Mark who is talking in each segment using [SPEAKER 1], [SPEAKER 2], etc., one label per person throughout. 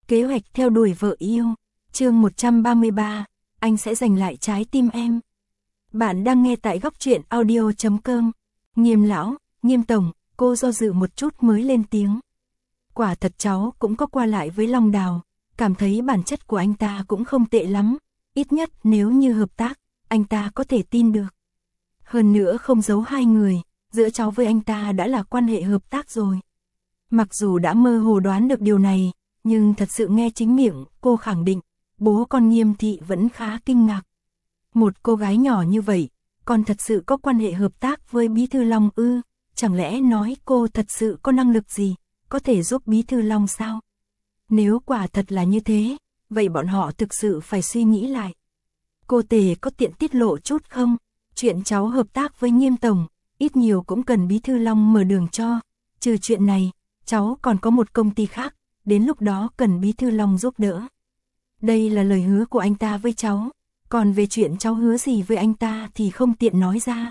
[SPEAKER 1] Kế hoạch theo đuổi vợ yêu, chương 133, anh sẽ giành lại trái tim em. Bạn đang nghe tại góc truyện audio.com. Nghiêm lão, Nghiêm tổng, cô do dự một chút mới lên tiếng. Quả thật cháu cũng có qua lại với Long Đào, cảm thấy bản chất của anh ta cũng không tệ lắm, ít nhất nếu như hợp tác, anh ta có thể tin được. Hơn nữa không giấu hai người, giữa cháu với anh ta đã là quan hệ hợp tác rồi. Mặc dù đã mơ hồ đoán được điều này, nhưng thật sự nghe chính miệng cô khẳng định, bố con Nghiêm thị vẫn khá kinh ngạc. Một cô gái nhỏ như vậy, còn thật sự có quan hệ hợp tác với Bí thư Long ư? Chẳng lẽ nói cô thật sự có năng lực gì, có thể giúp Bí thư Long sao? Nếu quả thật là như thế, vậy bọn họ thực sự phải suy nghĩ lại. Cô Tề có tiện tiết lộ chút không? Chuyện cháu hợp tác với Nghiêm tổng, ít nhiều cũng cần Bí thư Long mở đường cho. Trừ chuyện này, cháu còn có một công ty khác, đến lúc đó cần Bí thư Long giúp đỡ. Đây là lời hứa của anh ta với cháu, còn về chuyện cháu hứa gì với anh ta thì không tiện nói ra.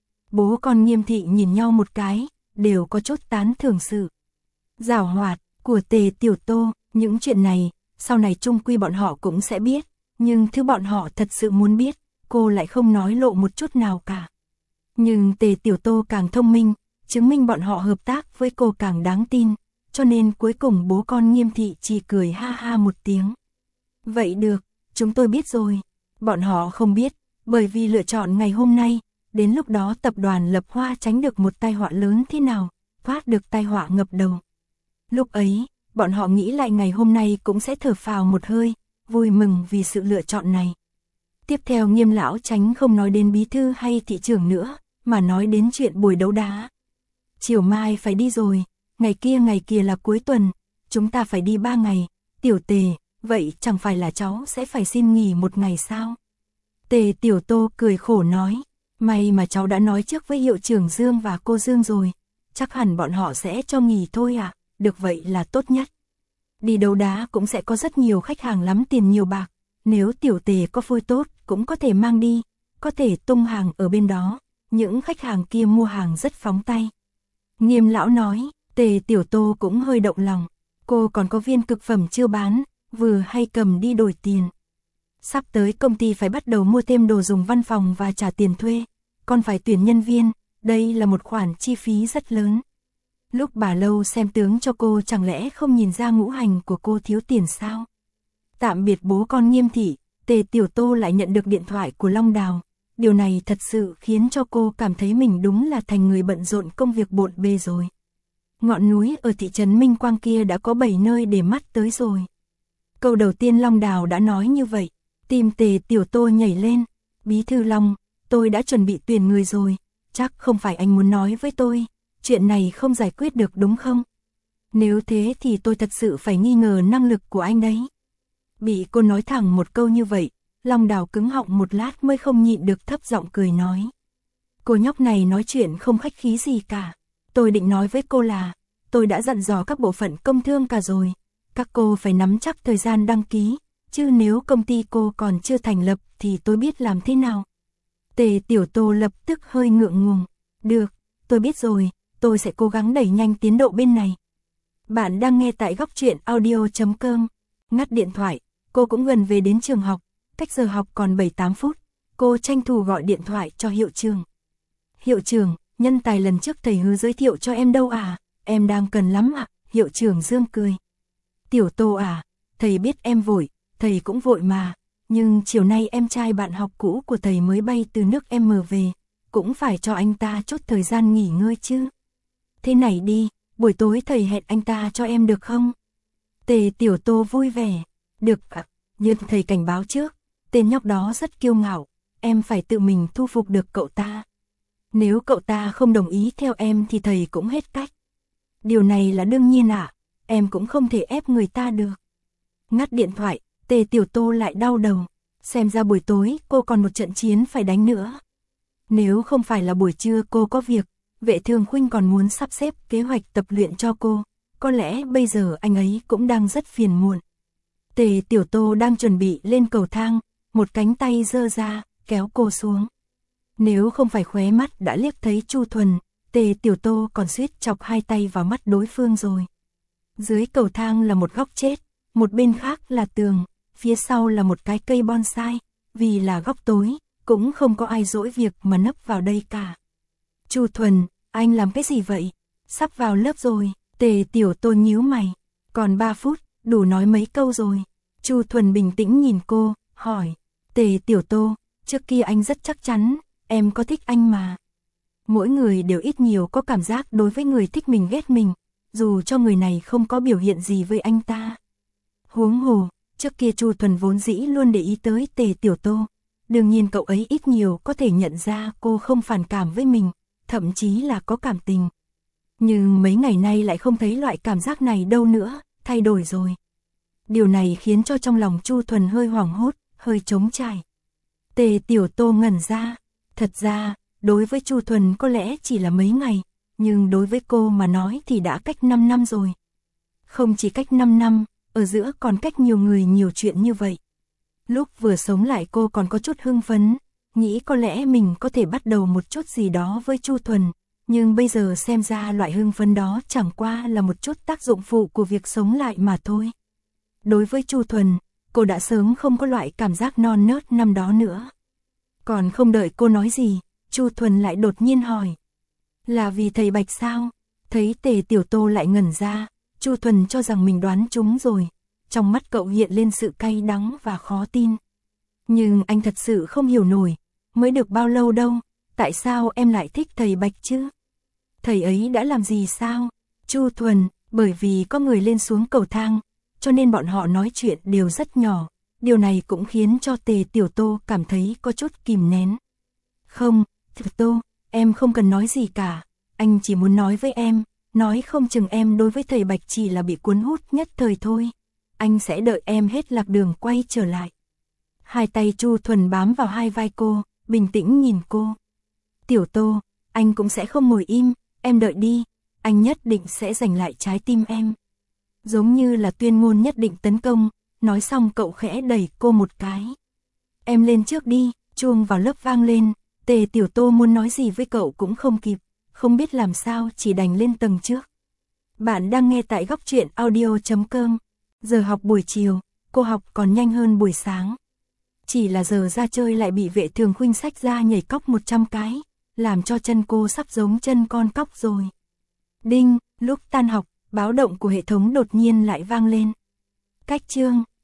[SPEAKER 1] Bố con Nghiêm thị nhìn nhau một cái, đều có chút tán thưởng sự giảo hoạt của Tề Tiểu Tô. Những chuyện này, sau này chung quy bọn họ cũng sẽ biết, nhưng thứ bọn họ thật sự muốn biết, cô lại không nói lộ một chút nào cả. Nhưng Tề Tiểu Tô càng thông minh, chứng minh bọn họ hợp tác với cô càng đáng tin, cho nên cuối cùng bố con Nghiêm thị chỉ cười ha ha một tiếng. Vậy được, chúng tôi biết rồi. Bọn họ không biết, bởi vì lựa chọn ngày hôm nay, đến lúc đó tập đoàn Lập Hoa tránh được một tai họa lớn thế nào, thoát được tai họa ngập đầu. Lúc ấy, bọn họ nghĩ lại ngày hôm nay cũng sẽ thở phào một hơi, vui mừng vì sự lựa chọn này. Tiếp theo Nghiêm lão tránh không nói đến bí thư hay thị trưởng nữa, mà nói đến chuyện buổi đấu đá. Chiều mai phải đi rồi, ngày kia là cuối tuần, chúng ta phải đi 3 ngày, Tiểu Tề, vậy chẳng phải là cháu sẽ phải xin nghỉ một ngày sao? Tề Tiểu Tô cười khổ nói, may mà cháu đã nói trước với hiệu trưởng Dương và cô Dương rồi, chắc hẳn bọn họ sẽ cho nghỉ thôi à, được vậy là tốt nhất. Đi đấu đá cũng sẽ có rất nhiều khách hàng lắm tiền nhiều bạc, nếu Tiểu Tề có phôi tốt cũng có thể mang đi, có thể tung hàng ở bên đó, những khách hàng kia mua hàng rất phóng tay. Nghiêm lão nói, Tề Tiểu Tô cũng hơi động lòng, cô còn có viên cực phẩm chưa bán, vừa hay cầm đi đổi tiền. Sắp tới công ty phải bắt đầu mua thêm đồ dùng văn phòng và trả tiền thuê, còn phải tuyển nhân viên, đây là một khoản chi phí rất lớn. Lúc bà Lâu xem tướng cho cô chẳng lẽ không nhìn ra ngũ hành của cô thiếu tiền sao? Tạm biệt bố con Nghiêm thị, Tề Tiểu Tô lại nhận được điện thoại của Long Đào. Điều này thật sự khiến cho cô cảm thấy mình đúng là thành người bận rộn công việc bộn bề rồi. Ngọn núi ở thị trấn Minh Quang kia đã có 7 nơi để mắt tới rồi. Câu đầu tiên Long Đào đã nói như vậy, tim Tề Tiểu Tô nhảy lên. Bí thư Long, tôi đã chuẩn bị tuyển người rồi, chắc không phải anh muốn nói với tôi, chuyện này không giải quyết được đúng không? Nếu thế thì tôi thật sự phải nghi ngờ năng lực của anh đấy. Bị cô nói thẳng một câu như vậy, Long Đào cứng họng một lát mới không nhịn được thấp giọng cười nói. Cô nhóc này nói chuyện không khách khí gì cả. Tôi định nói với cô là, tôi đã dặn dò các bộ phận công thương cả rồi. Các cô phải nắm chắc thời gian đăng ký, chứ nếu công ty cô còn chưa thành lập thì tôi biết làm thế nào. Tề Tiểu Tô lập tức hơi ngượng ngùng. Được, tôi biết rồi, tôi sẽ cố gắng đẩy nhanh tiến độ bên này. Bạn đang nghe tại góc truyện audio.com. Ngắt điện thoại, cô cũng gần về đến trường học, cách giờ học còn 7-8 phút, cô tranh thủ gọi điện thoại cho hiệu trưởng. Hiệu trưởng, nhân tài lần trước thầy hứa giới thiệu cho em đâu à, em đang cần lắm ạ. Hiệu trưởng Dương cười. Tiểu Tô à, thầy biết em vội, thầy cũng vội mà, nhưng chiều nay em trai bạn học cũ của thầy mới bay từ nước M về, cũng phải cho anh ta chút thời gian nghỉ ngơi chứ. Thế này đi, buổi tối thầy hẹn anh ta cho em được không? Tề Tiểu Tô vui vẻ. Được ạ, nhưng thầy cảnh báo trước, tên nhóc đó rất kiêu ngạo, em phải tự mình thu phục được cậu ta. Nếu cậu ta không đồng ý theo em thì thầy cũng hết cách. Điều này là đương nhiên ạ, em cũng không thể ép người ta được. Ngắt điện thoại, Tề Tiểu Tô lại đau đầu, xem ra buổi tối cô còn một trận chiến phải đánh nữa. Nếu không phải là buổi trưa cô có việc, Vệ Thương Khuynh còn muốn sắp xếp kế hoạch tập luyện cho cô, có lẽ bây giờ anh ấy cũng đang rất phiền muộn. Tề Tiểu Tô đang chuẩn bị lên cầu thang, một cánh tay giơ ra, kéo cô xuống. Nếu không phải khóe mắt đã liếc thấy Chu Thuần, Tề Tiểu Tô còn suýt chọc hai tay vào mắt đối phương rồi. Dưới cầu thang là một góc chết, một bên khác là tường, phía sau là một cái cây bonsai, vì là góc tối, cũng không có ai dỗi việc mà nấp vào đây cả. Chu Thuần, anh làm cái gì vậy? Sắp vào lớp rồi, Tề Tiểu Tô nhíu mày, còn 3 phút, đủ nói mấy câu rồi. Chu Thuần bình tĩnh nhìn cô, hỏi, Tề Tiểu Tô, trước kia anh rất chắc chắn, em có thích anh mà. Mỗi người đều ít nhiều có cảm giác đối với người thích mình ghét mình, dù cho người này không có biểu hiện gì với anh ta. Huống hồ, trước kia Chu Thuần vốn dĩ luôn để ý tới Tề Tiểu Tô, đương nhiên cậu ấy ít nhiều có thể nhận ra cô không phản cảm với mình, thậm chí là có cảm tình. Nhưng mấy ngày nay lại không thấy loại cảm giác này đâu nữa, thay đổi rồi. Điều này khiến cho trong lòng Chu Thuần hơi hoảng hốt, hơi trống trải. Tề Tiểu Tô ngẩn ra, thật ra, đối với Chu Thuần có lẽ chỉ là mấy ngày, nhưng đối với cô mà nói thì đã cách 5 năm rồi. Không chỉ cách 5 năm, ở giữa còn cách nhiều người nhiều chuyện như vậy. Lúc vừa sống lại cô còn có chút hưng phấn, nghĩ có lẽ mình có thể bắt đầu một chút gì đó với Chu Thuần, nhưng bây giờ xem ra loại hưng phấn đó chẳng qua là một chút tác dụng phụ của việc sống lại mà thôi. Đối với Chu Thuần, cô đã sớm không có loại cảm giác non nớt năm đó nữa. Còn không đợi cô nói gì, Chu Thuần lại đột nhiên hỏi. Là vì thầy Bạch sao? Thấy Tề Tiểu Tô lại ngẩn ra, Chu Thuần cho rằng mình đoán trúng rồi. Trong mắt cậu hiện lên sự cay đắng và khó tin. Nhưng anh thật sự không hiểu nổi, mới được bao lâu đâu, tại sao em lại thích thầy Bạch chứ? Thầy ấy đã làm gì sao? Chu Thuần, bởi vì có người lên xuống cầu thang, cho nên bọn họ nói chuyện đều rất nhỏ. Điều này cũng khiến cho Tề Tiểu Tô cảm thấy có chút kìm nén. Không, Tiểu Tô, em không cần nói gì cả. Anh chỉ muốn nói với em, nói không chừng em đối với thầy Bạch chỉ là bị cuốn hút nhất thời thôi. Anh sẽ đợi em hết lạc đường quay trở lại. Hai tay Chu Thuần bám vào hai vai cô, bình tĩnh nhìn cô. Tiểu Tô, anh cũng sẽ không ngồi im, em đợi đi, anh nhất định sẽ giành lại trái tim em. Giống như là tuyên ngôn nhất định tấn công, nói xong cậu khẽ đẩy cô một cái. Em lên trước đi, chuông vào lớp vang lên, Tề Tiểu Tô muốn nói gì với cậu cũng không kịp, không biết làm sao chỉ đành lên tầng trước. Bạn đang nghe tại góc truyện audio.com. Giờ học buổi chiều, cô học còn nhanh hơn buổi sáng. Chỉ là giờ ra chơi lại bị vệ thường khuynh xách ra nhảy cóc 100 cái, làm cho chân cô sắp giống chân con cóc rồi. Đinh, lúc tan học, báo động của hệ thống đột nhiên lại vang lên. Cách chương